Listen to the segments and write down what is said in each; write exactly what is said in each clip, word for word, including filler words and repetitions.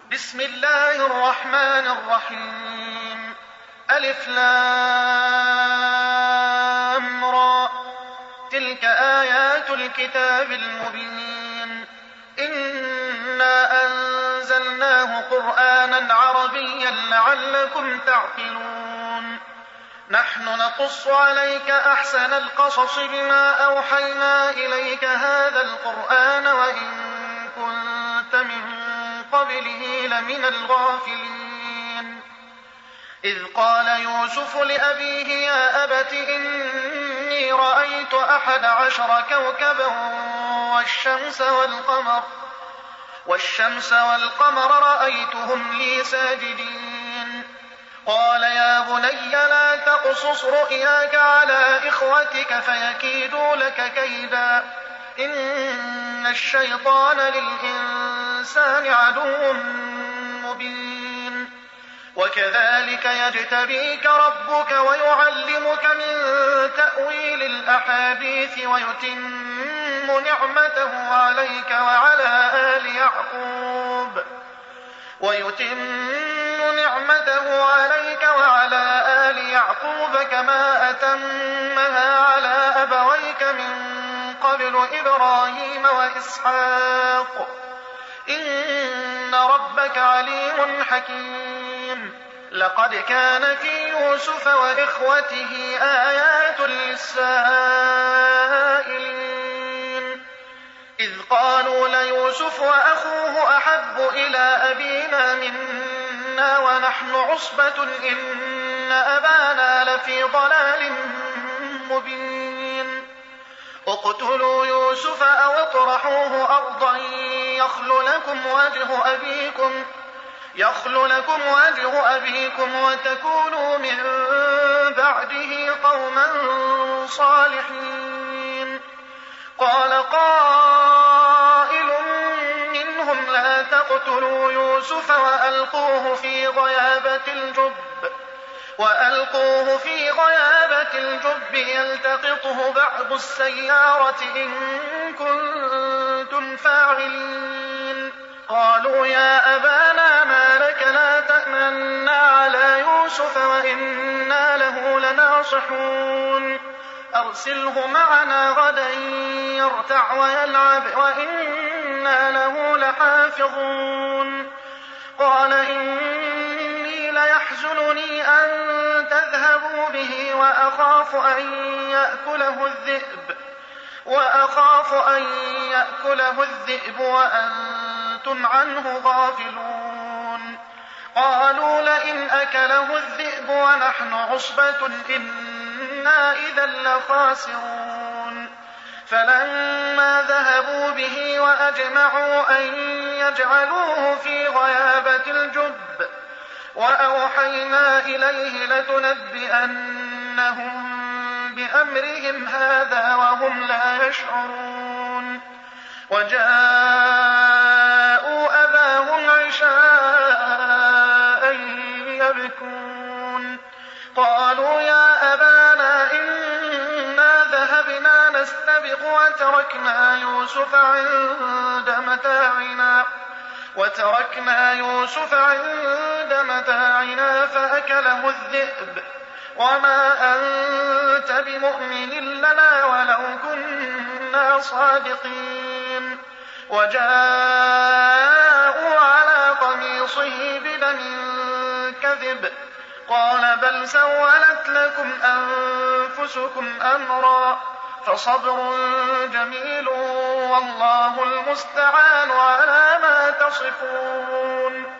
بسم الله الرحمن الرحيم. ألف لام را. تلك آيات الكتاب المبين. إنا أنزلناه قرآنا عربيا لعلكم تعقلون. نحن نقص عليك أحسن القصص بما أوحينا إليك هذا القرآن وإن كنت من قبله لمن الغافلين. إذ قال يوسف لأبيه يا أبت إني رأيت أحد عشر كوكبا والشمس والقمر والشمس والقمر رأيتهم لي ساجدين. قال يا بني لا تقصص رؤياك على إخوتك فيكيدوا لك كيدا إن الشيطان للإنسان عدو مبين. وكذلك يجتبيك ربك ويعلمك من تأويل الأحاديث ويتم نعمته عليك وعلى آل يعقوب ويتم نعمته عليك وعلى آل يعقوب كما أتمها على أبويك من قبل إبراهيم وإسحاق إن ربك عليم حكيم. لقد كان في يوسف وإخوته آيات للسائلين إذ قالوا ليوسف وأخوه أحب إلى أبينا منا ونحن عصبة إن أبانا لفي ضلال مبين. اقتلوا يوسف أو اطرحوه أرضا يخل لكم وجه أبيكم يخل لكم وجه أبيكم وتكونوا من بعده قوما صالحين. قال قائل منهم لا تقتلوا يوسف وألقوه في غيابة الجب وألقوه في غيابة الجب يلتقطه بعض السيارة إن كنتم فاعلين. قالوا يا أبانا ما لك لا تأمنا على يوسف وإنا له لناصحون أرسله معنا غدا يرتع ويلعب وإنا له لحافظون. قال إني ليحزنني أن تذهبوا به وأخاف أن يأكله الذئب وأخاف أن يأكله الذئب وأنتم عنه غافلون. قالوا لئن أكله الذئب ونحن عصبة إنا إذا لخاسرون. فلما ذهبوا به وأجمعوا أن يجعلوه في غيابة الجب وأوحينا إليه لتنبئنهم بأمرهم هذا وهم لا يشعرون. وجاءوا أباهم عشاء يبكون. قالوا يا أبانا إنا ذهبنا نستبق وتركنا يوسف عند متاعنا وتركنا يوسف عند متاعنا فأكله الذئب وما أنت بمؤمن لنا ولو كنا صادقين. وجاءوا على قميصه بدم كذب قال بل سولت لكم أنفسكم أمرا فصبر جميل والله المستعان على ما تصفون.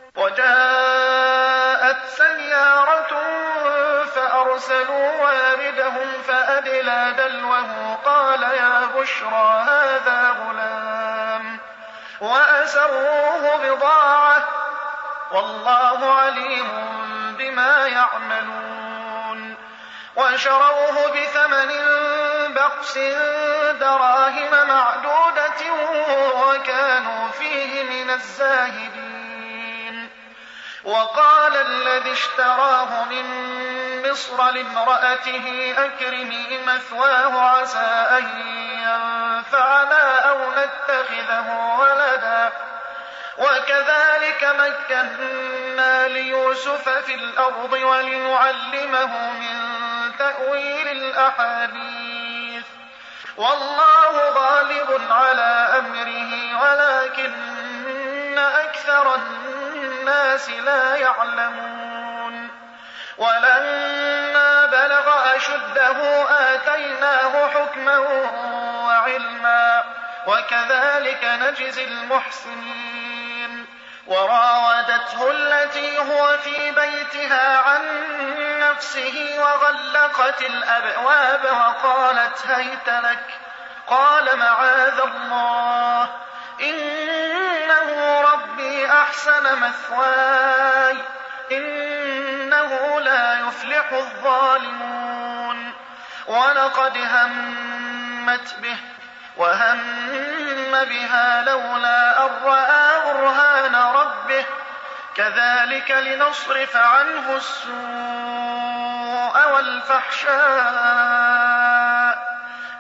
وجاءت سيارة فأرسلوا واردهم فأدلى دلوه قال يا بشرى هذا غلام وأسروه بضاعة والله عليم بما يعملون. وشروه بثمن بخس دراهم معدودة وكانوا فيه من الزاهدين. وقال الذي اشتراه من مصر لامرأته أكرمي مثواه عسى أن ينفعنا أو نتخذه ولدا وكذلك مكنا ليوسف في الأرض ولنعلمه من تأويل الأحاديث والله غالب على أمره ولكن أكثر الناس لا يعلمون ولما بلغ أشده آتيناه حكما وعلما وكذلك نجزي المحسنين وراودته التي هو في بيتها عن نفسه وغلقت الأبواب وقالت هيت لك قال معاذ الله إنه ربي أحسن مثواي إنه لا يفلح الظالمون ولقد همت به وهم بها لولا أن رأى برهان ربه كذلك لنصرف عنه السوء والفحشاء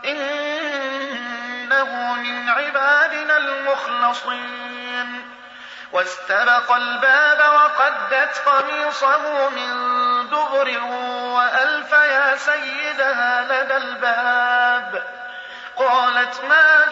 إنه من عبادنا المخلصين واستبق الباب وقدت قميصه من دبر وألف يا سيدها لدى الباب قالت ما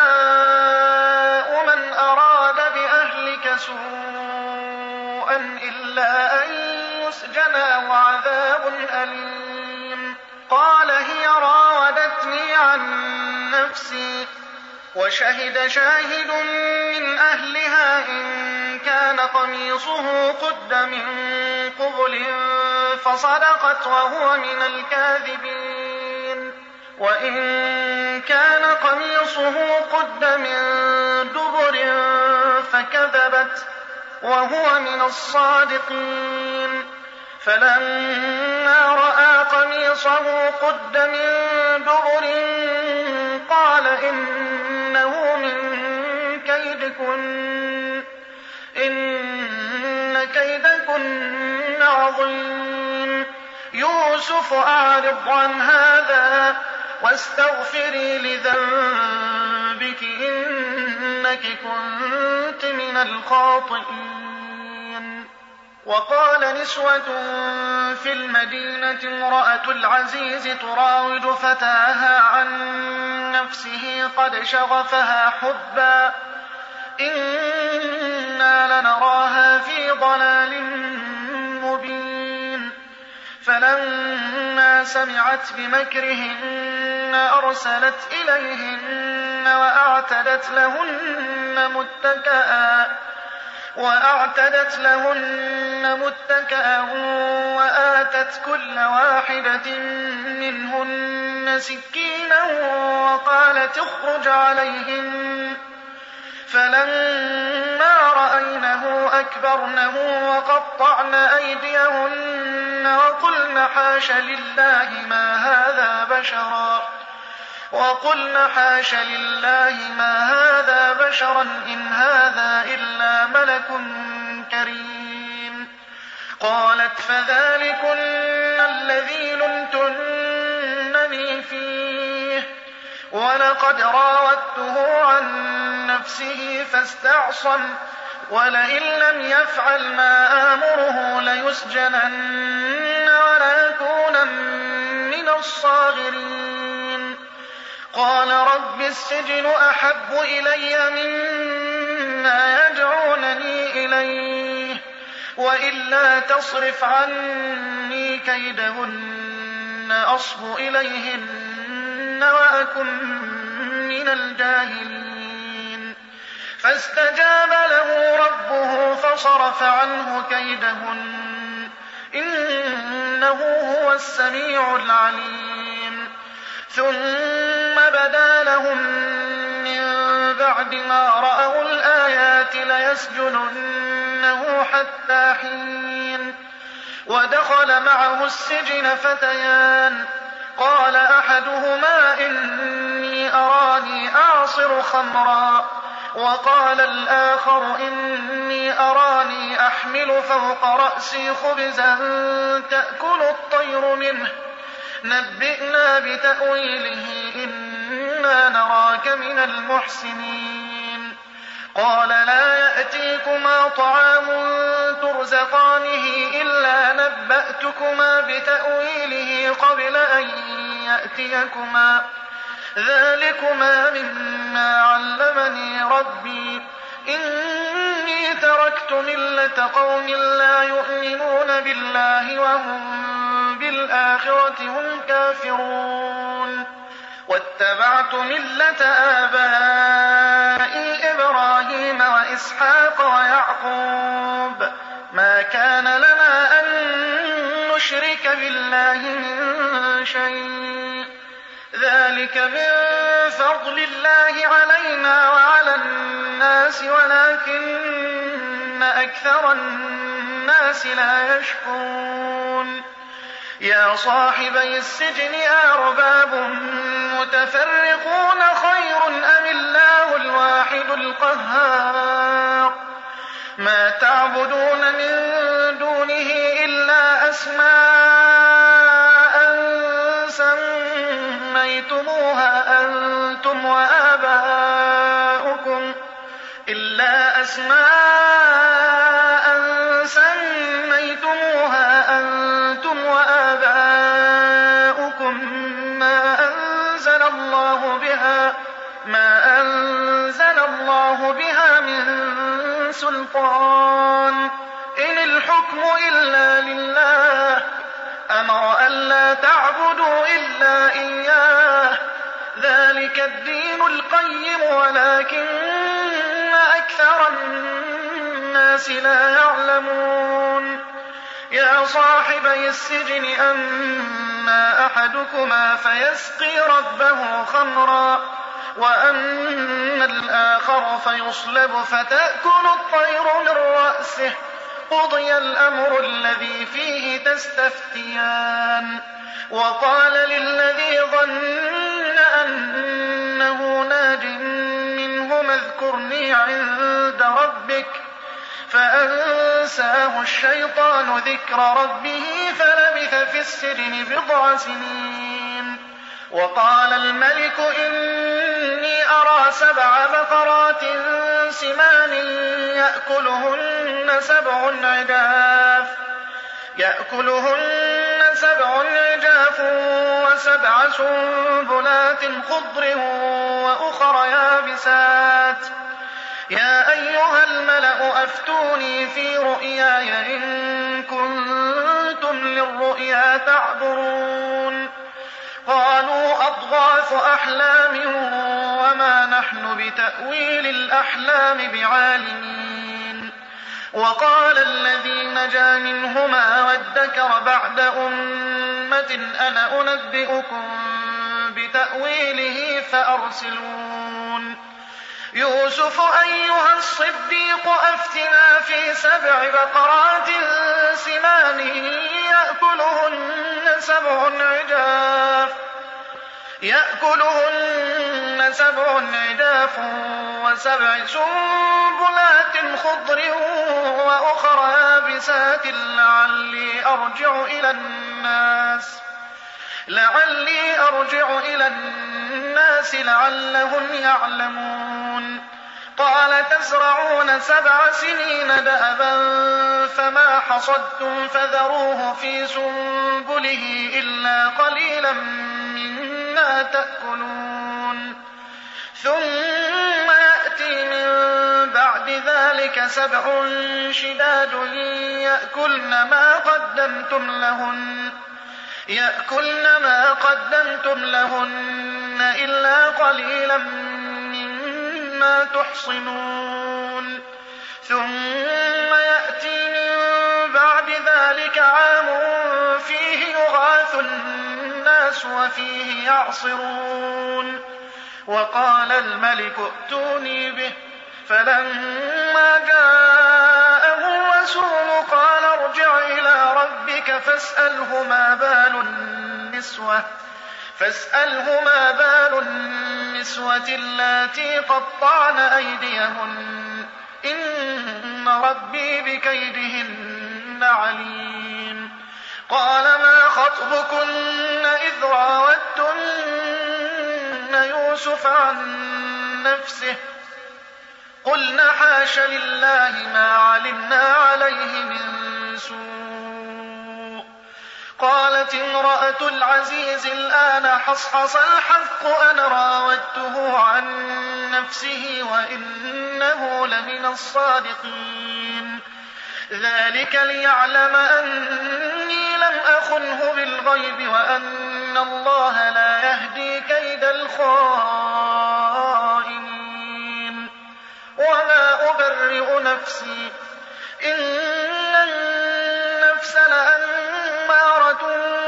جزاء من أراد بأهلك سوءا إلا أن يسجنا وعذاب أليم قال هي راودتني عن نفسي وشهد شاهد من أهلها إن كان قميصه قد من قبل فصدقت وهو من الكاذبين وإن كان قميصه قد من دبر فكذبت وهو من الصادقين فلما رأى قميصه قد من دبر قال إنه من كيدكن إن كيدكن عظيم يوسف أعرض عن هذا واستغفري لذنبك إنك كنت من الخاطئين وقال نسوة في المدينة امرأة العزيز تراود فتاها عن نفسه قد شغفها حبا إنا لنراها في ضلال مبين فلما سمعت بمكرهن أرسلت إليهن وأعتدت لهن متكئا وأعتدت لهن متكئا وآتت كل واحدة منهن سكينا وقالت اخرج عليهن فلما رأينه أكبرنه وقطعن أيديهن وقلن حاش لله ما هذا بشرا وقلن حاش لله ما هذا بشرا إن هذا إلا ملك كريم قالت فذلكن الذي لمتنني فيه ولقد راودته عن نفسه فاستعصم ولئن لم يفعل ما آمره ليسجنن وليكونن من الصاغرين قال رب السجن أحب إلي مما يدعونني إليه وإلا تصرف عني كيدهن أصب إليهن وأكن من الجاهلين فاستجاب له ربه فصرف عنه كيدهن إنه هو السميع العليم ثم بدا لهم من بعد ما رأوا الآيات ليسجننه حتى حين ودخل معه السجن فتيان قال أحدهما إني أراني أعصر خمرا وقال الآخر إني أراني أحمل فوق رأسي خبزا تأكل الطير منه نبئنا بتأويله إنا نراك من المحسنين قال لا يأتيكما طعام ترزقانه إلا نبأتكما بتأويله قبل أن يأتيكما ذلكما مما علمني ربي إني تركت ملة قوم لا يؤمنون بالله وهم بالآخرة هم كافرون واتبعت ملة آبائي إبراهيم وإسحاق ويعقوب ما كان لنا أن نشرك بالله من شيء ذلك من فضل الله علينا وعلى الناس ولكن أكثر الناس لا يشكرون يا صاحبي السجن أأرباب متفرقون خير أم الله الواحد القهار ما تعبدون من دونه إلا أسماء سميتموها أنتم وآباؤكم إلا أسماء سميتموها أنتم وآباؤكم ما أنزل الله بها ما أنزل الله بها من سلطان إن الحكم إلا لله أمر ألا تعبدوا إلا إياه ذلك الدين القيم ولكن أكثر الناس لا يعلمون يا صاحبي السجن أما أحدكما فيسقي ربه خمرا وأما الآخر فيصلب فتأكل الطير من رأسه قضي الأمر الذي فيه تستفتيان وقال للذي ظن أنه ناج منهما اذكرني عند ربك فأنساه الشيطان ذكر ربه فلبث في السجن بضع سنين وقال الملك إني أرى سبع بقرات سمان يأكلهن سبع عجاف يأكلهن سبع عجاف وسبع سنبلات خضر وأخر يابسات يا أيها الملأ أفتوني في رؤياي إن كنتم للرؤيا تعبرون قالوا أضغاث أحلام وما نحن بتأويل الأحلام بعالمين وقال الذي نجا منهما وادكر بعد أمة أنا أنبئكم بتأويله فأرسلون يوسف أيها الصديق أفتنا في سبع بقرات سمان يأكلهن سبع عجاف يأكلهن سبع عجاف وسبع سنبلات خضر وأخر يابسات لعلي أرجع إلى الناس لعلي أرجع إلى الناس لعلهم يعلمون قال تزرعون سبع سنين دأبا فما حصدتم فذروه في سنبله إلا قليلا مما تأكلون ثم يأتي من بعد ذلك سبع شداد يأكلن ما قدمتم لهن يأكلن ما قدمتم لهن إلا قليلا مما تحصنون ثم يأتي من بعد ذلك عام فيه يغاث الناس وفيه يعصرون وقال الملك ائتوني به فلما جاءه الرسول قال ارجع إلى ربك فاسأله ما بال النسوة فاسأله ما بال النسوة اللاتي قطعن أيديهن إن ربي بكيدهن عليم قال ما خطبكن إذ راوتن يوسف عن نفسه قلنا حاش لله ما علمنا عليه من سوء. قالت امرأة العزيز الآن حصحص الحق أنا راودته عن نفسه وإنه لمن الصادقين. ذلك ليعلم أني لم أخنه بالغيب وأن الله لا يهدي كيد الخائنين. وما أبرئ نفسي إن النفس لأمارة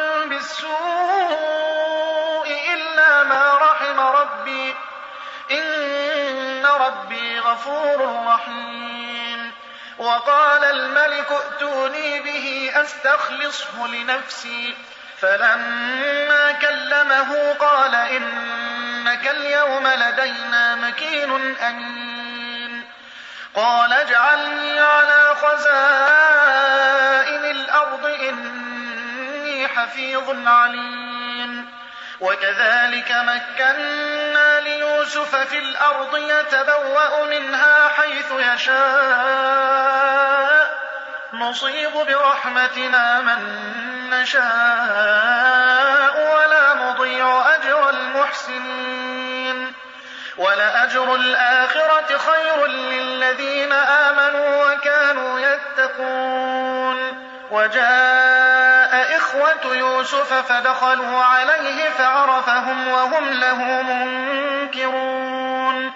بالسوء إلا ما رحم ربي إن ربي غفور رحيم. وقال الملك ائتوني به أستخلصه لنفسي فلما كلمه قال إنك اليوم لدينا مكين أمين. قال اجعلني على خزائن الأرض إني حفيظ عليم. وكذلك مكنا ليوسف في الأرض يتبوأ منها حيث يشاء نصيب برحمتنا من نشاء ولا نضيع أجر المحسنين. ولأجر الآخرة خير للذين آمنوا وكانوا يتقون. وجاء إخوة يوسف فدخلوا عليه فعرفهم وهم له منكرون.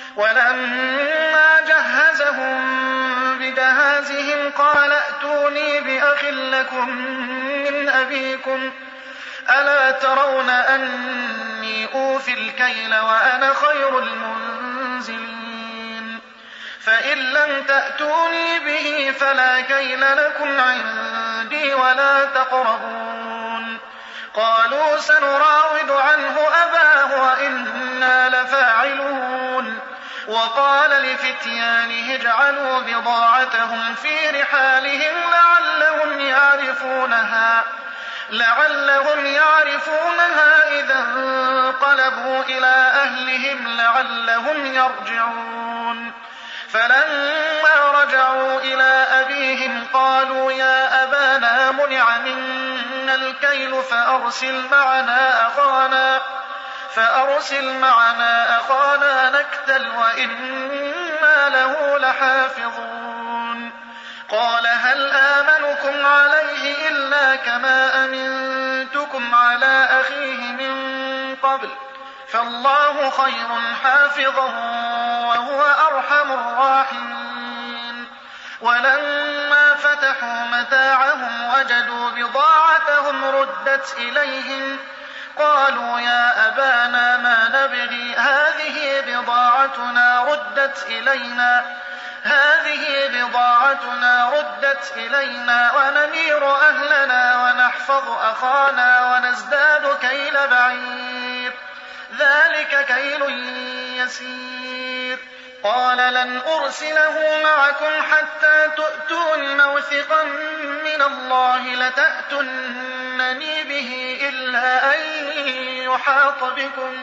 ولما جهزهم بجهازهم قال ائتوني بأخ لكم من أبيكم ألا ترون أني أوفي الكيل وأنا خير المنزلين. فإن لم تأتوني به فلا كيل لكم عندي ولا تقربون. قالوا سنراود عنه أباه وإنا لفاعلون. وقال لفتيانه اجعلوا بضاعتهم في رحالهم لعلهم يعرفونها لعلهم يعرفونها إذا انقلبوا إلى أهلهم لعلهم يرجعون. فلما رجعوا إلى أبيهم قالوا يا أبانا منع منا الكيل فأرسل معنا أخانا فأرسل معنا أخانا نكتل وإنا له لحافظون. قال هل آمنكم عليه إلا كما أمنتكم على أخيه من قبل فالله خير حافظا وهو أرحم الراحمين. ولما فتحوا متاعهم وجدوا بضاعتهم ردت إليهم قالوا يا أبانا ما نبغي هذه بضاعتنا ردت إلينا هذه بضاعتنا ردت إلينا ونمير أهلنا ونحفظ أخانا ونزداد كيل بعير ذلك كيل يسير. قال لن أرسله معكم حتى تؤتون موثقا من الله لتأتونني به إلا أن يحاط بكم.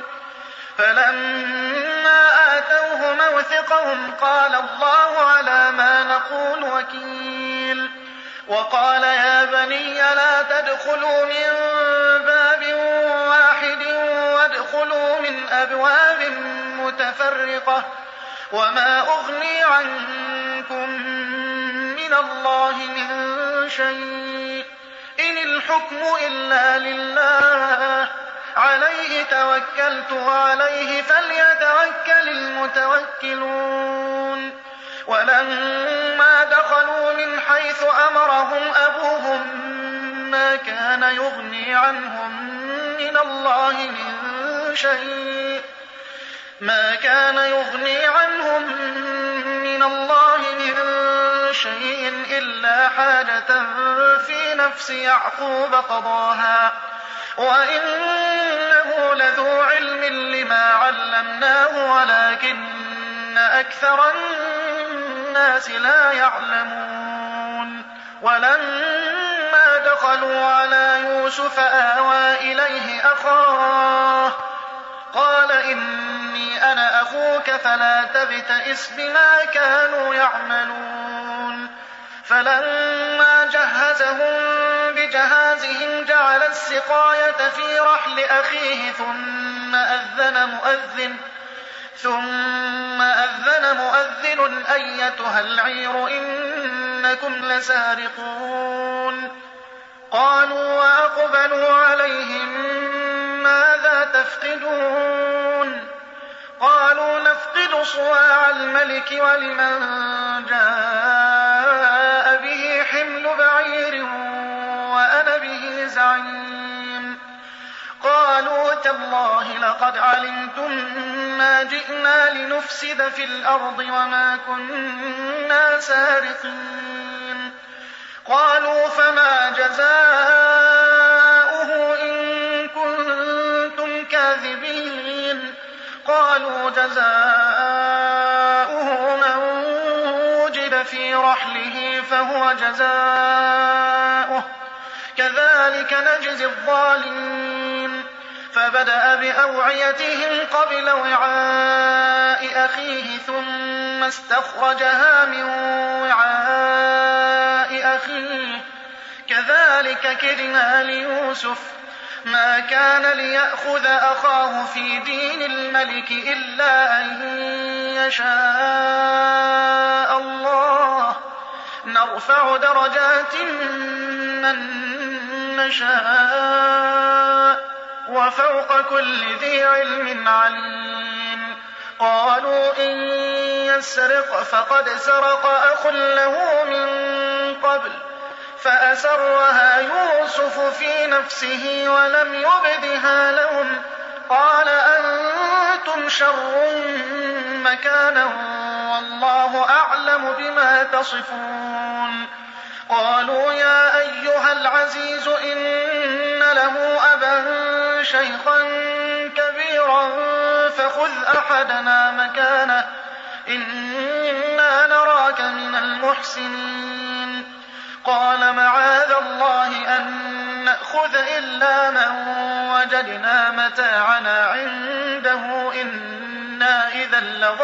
فلما آتوه موثقهم قال الله على ما نقول وكيل. وقال يا بني لا تدخلوا من باب واحد وادخلوا من أبواب متفرقة وما أغني عنكم من الله من شيء إن الحكم إلا لله عليه توكلت وعليه فليتوكل المتوكلون. ولما دخلوا من حيث أمرهم أبوهم ما كان يغني عنهم من الله من شيء ما كان يغني عنهم من الله من شيء إلا حاجة في نفس يعقوب قضاها وإنه لذو علم لما علمناه ولكن أكثر الناس لا يعلمون. ولما دخلوا على يوسف آوى إليه أخاه قال إني أنا أخوك فلا تبتئس بما كانوا يعملون فلما جهزهم بجهازهم جعل السقاية في رحل أخيه ثم أذن مؤذن ثم أذن مؤذن أيتها العير إنكم لسارقون قالوا وأقبلوا عليهم ماذا تفقدون قالوا نفقد صواع الملك ولمن جاء به حمل بعير وأنا به زعيم قالوا تالله لقد علمتم ما جئنا لنفسد في الأرض وما كنا سارقين قالوا فما جزاؤه إن كنتم كاذبين قالوا جزاؤه من وجد في رحله فهو جزاؤه كذلك نجزي الظالمين فبدأ بأوعيتهم قبل وعاء أخيه ثم استخرجها من وعاء أخيه كذلك كدنا ليوسف ما كان ليأخذ أخاه في دين الملك إلا أن يشاء الله نرفع درجات من نشاء وفوق كل ذي علم عليم قالوا إن يسرق فقد سرق أخ له من قبل فأسرها يوسف في نفسه ولم يبدها لهم قال أنتم شر مكانا والله أعلم بما تصفون قالوا يا أيها العزيز إن له أبا شيخا كبيرا فخذ أحدنا مكانه إنا نراك من المحسنين قال معاذ الله أن نأخذ إلا من وجدنا متاعنا عنده إنا إذا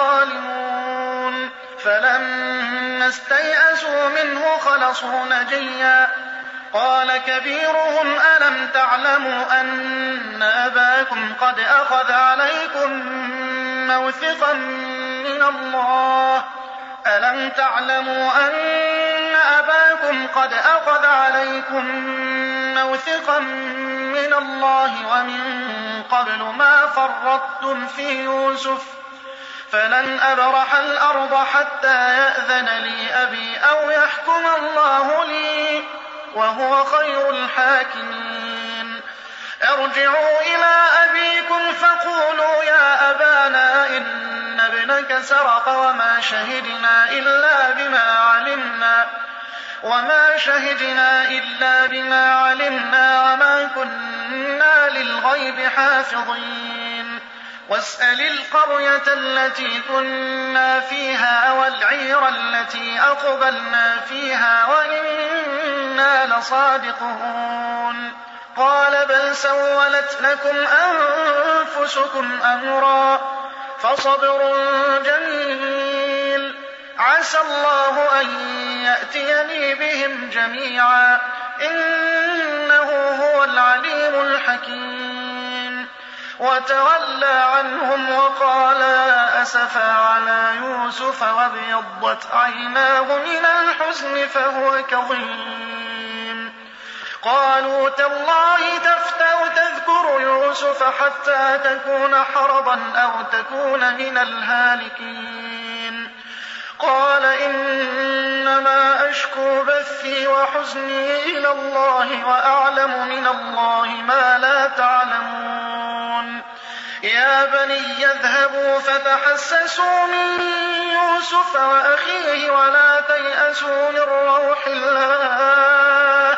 لظالمون فلما استيئسوا منه خلصوا نجيا قال كبيرهم ألم تعلموا أن أباكم قد أخذ عليكم موثقا من الله ألم تعلموا أن أباكم قد أخذ عليكم موثقا من الله ومن قبل ما فرطتم في يوسف فلن أبرح الأرض حتى يأذن لي أبي أو يحكم الله لي وهو خير الحاكمين ارجعوا إلى أبيكم فقولوا يا أبانا إن ابنك سرق وما شهدنا إلا بما علمنا وما شهدنا إلا بما علمنا وما كنا للغيب حافظين واسأل القرية التي كنا فيها والعير التي أقبلنا فيها وإنا لصادقون قال بل سولت لكم أنفسكم أمرا فصبر جميل عسى الله أن يأتيني بهم جميعا إنه هو العليم الحكيم وتولى عنهم وقال أسفا على يوسف وابيضت عيناه من الحزن فهو كظيم قالوا تالله تفتأ تذكر يوسف حتى تكون حرضا أو تكون من الهالكين قال إنما أشكو بثي وحزني إلى الله وأعلم من الله ما لا تعلمون يا بني اذهبوا فتحسسوا من يوسف وأخيه ولا تيأسوا من روح الله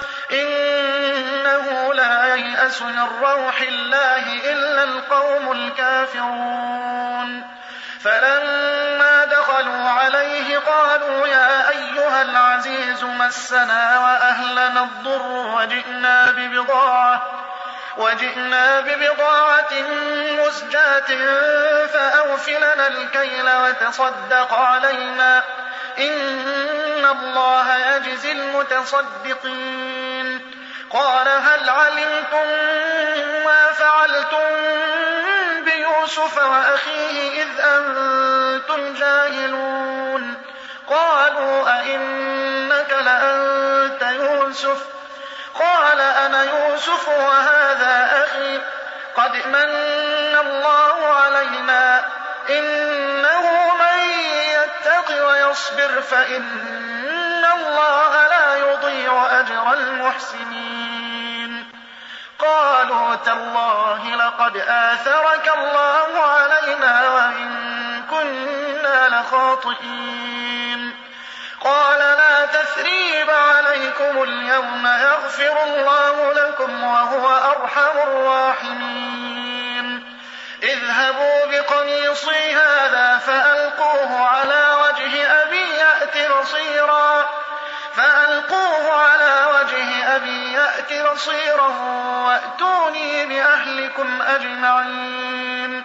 إنه لا ييأس من روح الله إلا القوم الكافرون فلما دخلوا عليه قالوا يا أيها العزيز مسنا وأهلنا الضر وجئنا ببضاعة وجئنا ببضاعة مزجاة فأوف لنا الكيل وتصدق علينا إن الله يجزي المتصدقين. قال هل علمتم ما فعلتم بيوسف وأخيه إذ أنتم جاهلون؟ قالوا أئنك لأنت يوسف؟ قال أنا يوسف وهذا أخي قد من الله علينا إنه من يتق ويصبر فإن الله لا يضيع أجر المحسنين. قالوا تالله لقد آثرك الله علينا وإن كنا لخاطئين. قال لا تثريب عليكم اليوم يغفر الله لكم وهو أرحم الراحمين. اذهبوا بقميصي هذا فألقوه على وجه أبي يأت بصيرا فألقوه على وجه أبي يأت بصيرا وأتوني بأهلكم أجمعين.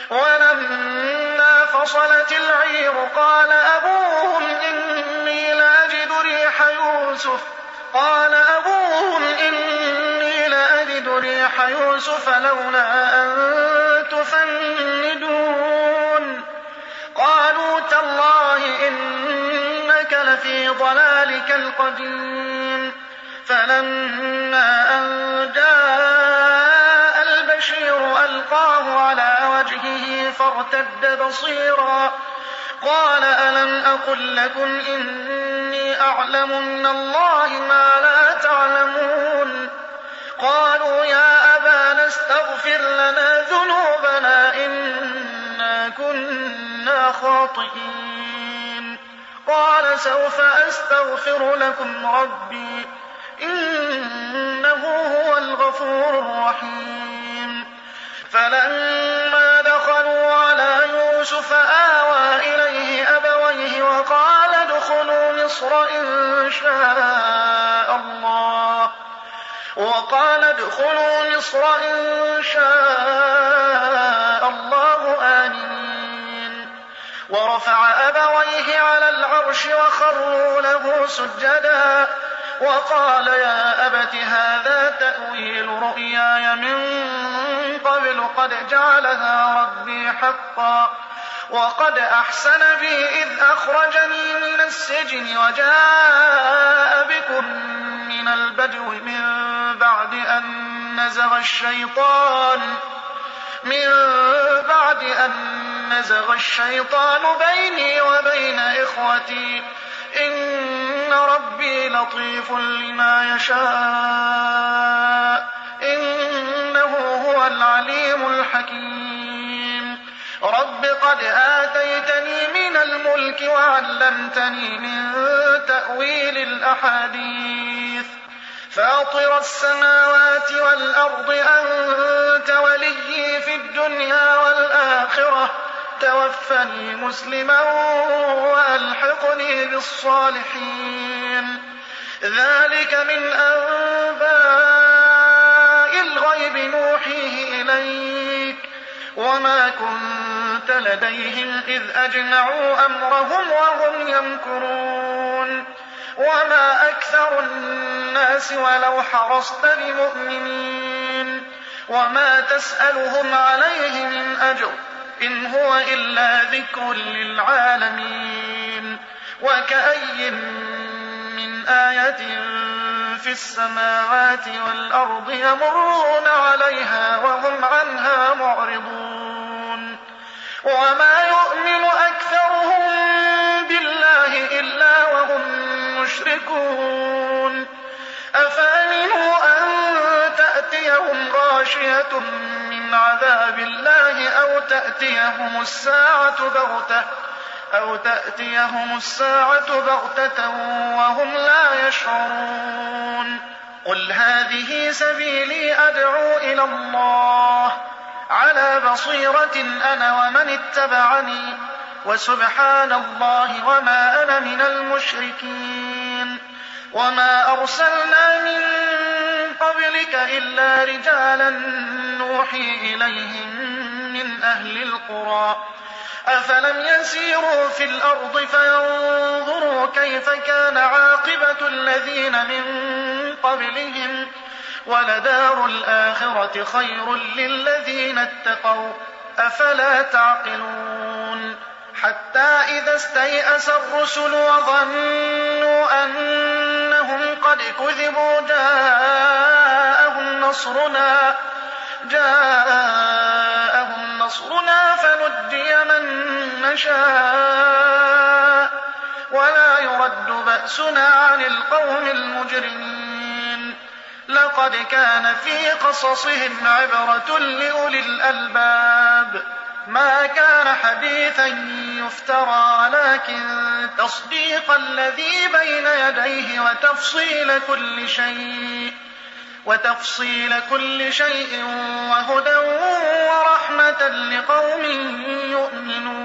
ولما فصلت العير قال أبوهم إني لأجد ريح يوسف قال أبوهم إني لأجد ريح يوسف لولا أن تفندون. قالوا تالله إنك لفي ضلالك القديم. فلما أن جاء البشير ألقاه على وجهه فارتد بصيرا قال ألم أقل لكم إني أعلم من الله ما لا تعلمون؟ قالوا يا أبانا استغفر لنا ذنوبنا إنا كنا خاطئين. قال سوف أستغفر لكم ربي إنه هو الغفور الرحيم. فلما دخلوا على يوسف آوى إليه أبويه وقال ادخلوا مصر إن شاء الله وقال ادخلوا مصر إن شاء الله آمنين. ورفع أبويه على العرش وخروا له سجدا وقال يا أبت هذا تأويل رؤياي من قبل قد جعلها ربي حقا وقد أحسن بي إذ أخرجني من السجن وجاء بكم من البدو من بعد أن نزغ الشيطان من بعد أن نزغ الشيطان بيني وبين إخوتي إن ربي لطيف لما يشاء إنه هو العليم الحكيم. رب قد آتيتني من الملك وعلمتني من تأويل الأحاديث فاطر السماوات والأرض أنت وليي في الدنيا والآخرة توفني مسلما وألحقني بالصالحين. ذلك من أنباء الغيب نوحيه إليك وما كنت لديهم إذ أجمعوا أمرهم وهم يمكرون وما أكثر الناس ولو حرصت بمؤمنين وما تسألهم عليه من أجر إن هو إلا ذكر للعالمين. وكأي من آية في السماوات والأرض يمرون عليها وهم عنها معرضون وما يؤمن أكثرهم بالله إلا وهم مشركون. أفأمنوا أن تأتيهم غاشية من عذاب الله أو تأتيهم الساعة بغتة أو تأتيهم الساعة بغتة وهم لا يشعرون. قل هذه سبيلي أدعو إلى الله على بصيرة أنا ومن اتبعني وسبحان الله وما أنا من المشركين. وما أرسلنا من قبلك إلا رجالا نوحي إليهم من أهل القرى أفلم يسيروا في الأرض فينظروا كيف كان عاقبة الذين من قبلهم ولدار الآخرة خير للذين اتقوا أفلا تعقلون حتى إذا استيأس الرسل وظنوا أنهم قد كذبوا جاءهم نصرنا جاءهم نصرنا فنجي من نشاء ولا يرد بأسنا عن القوم المجرمين لقد كان في قصصهم عبرة لأولي الألباب ما كان حديثا يفترى ولكن تصديق الذي بين يديه وتفصيل كل شيء وتفصيل كل شيء وهدى ورحمة لقوم يؤمنون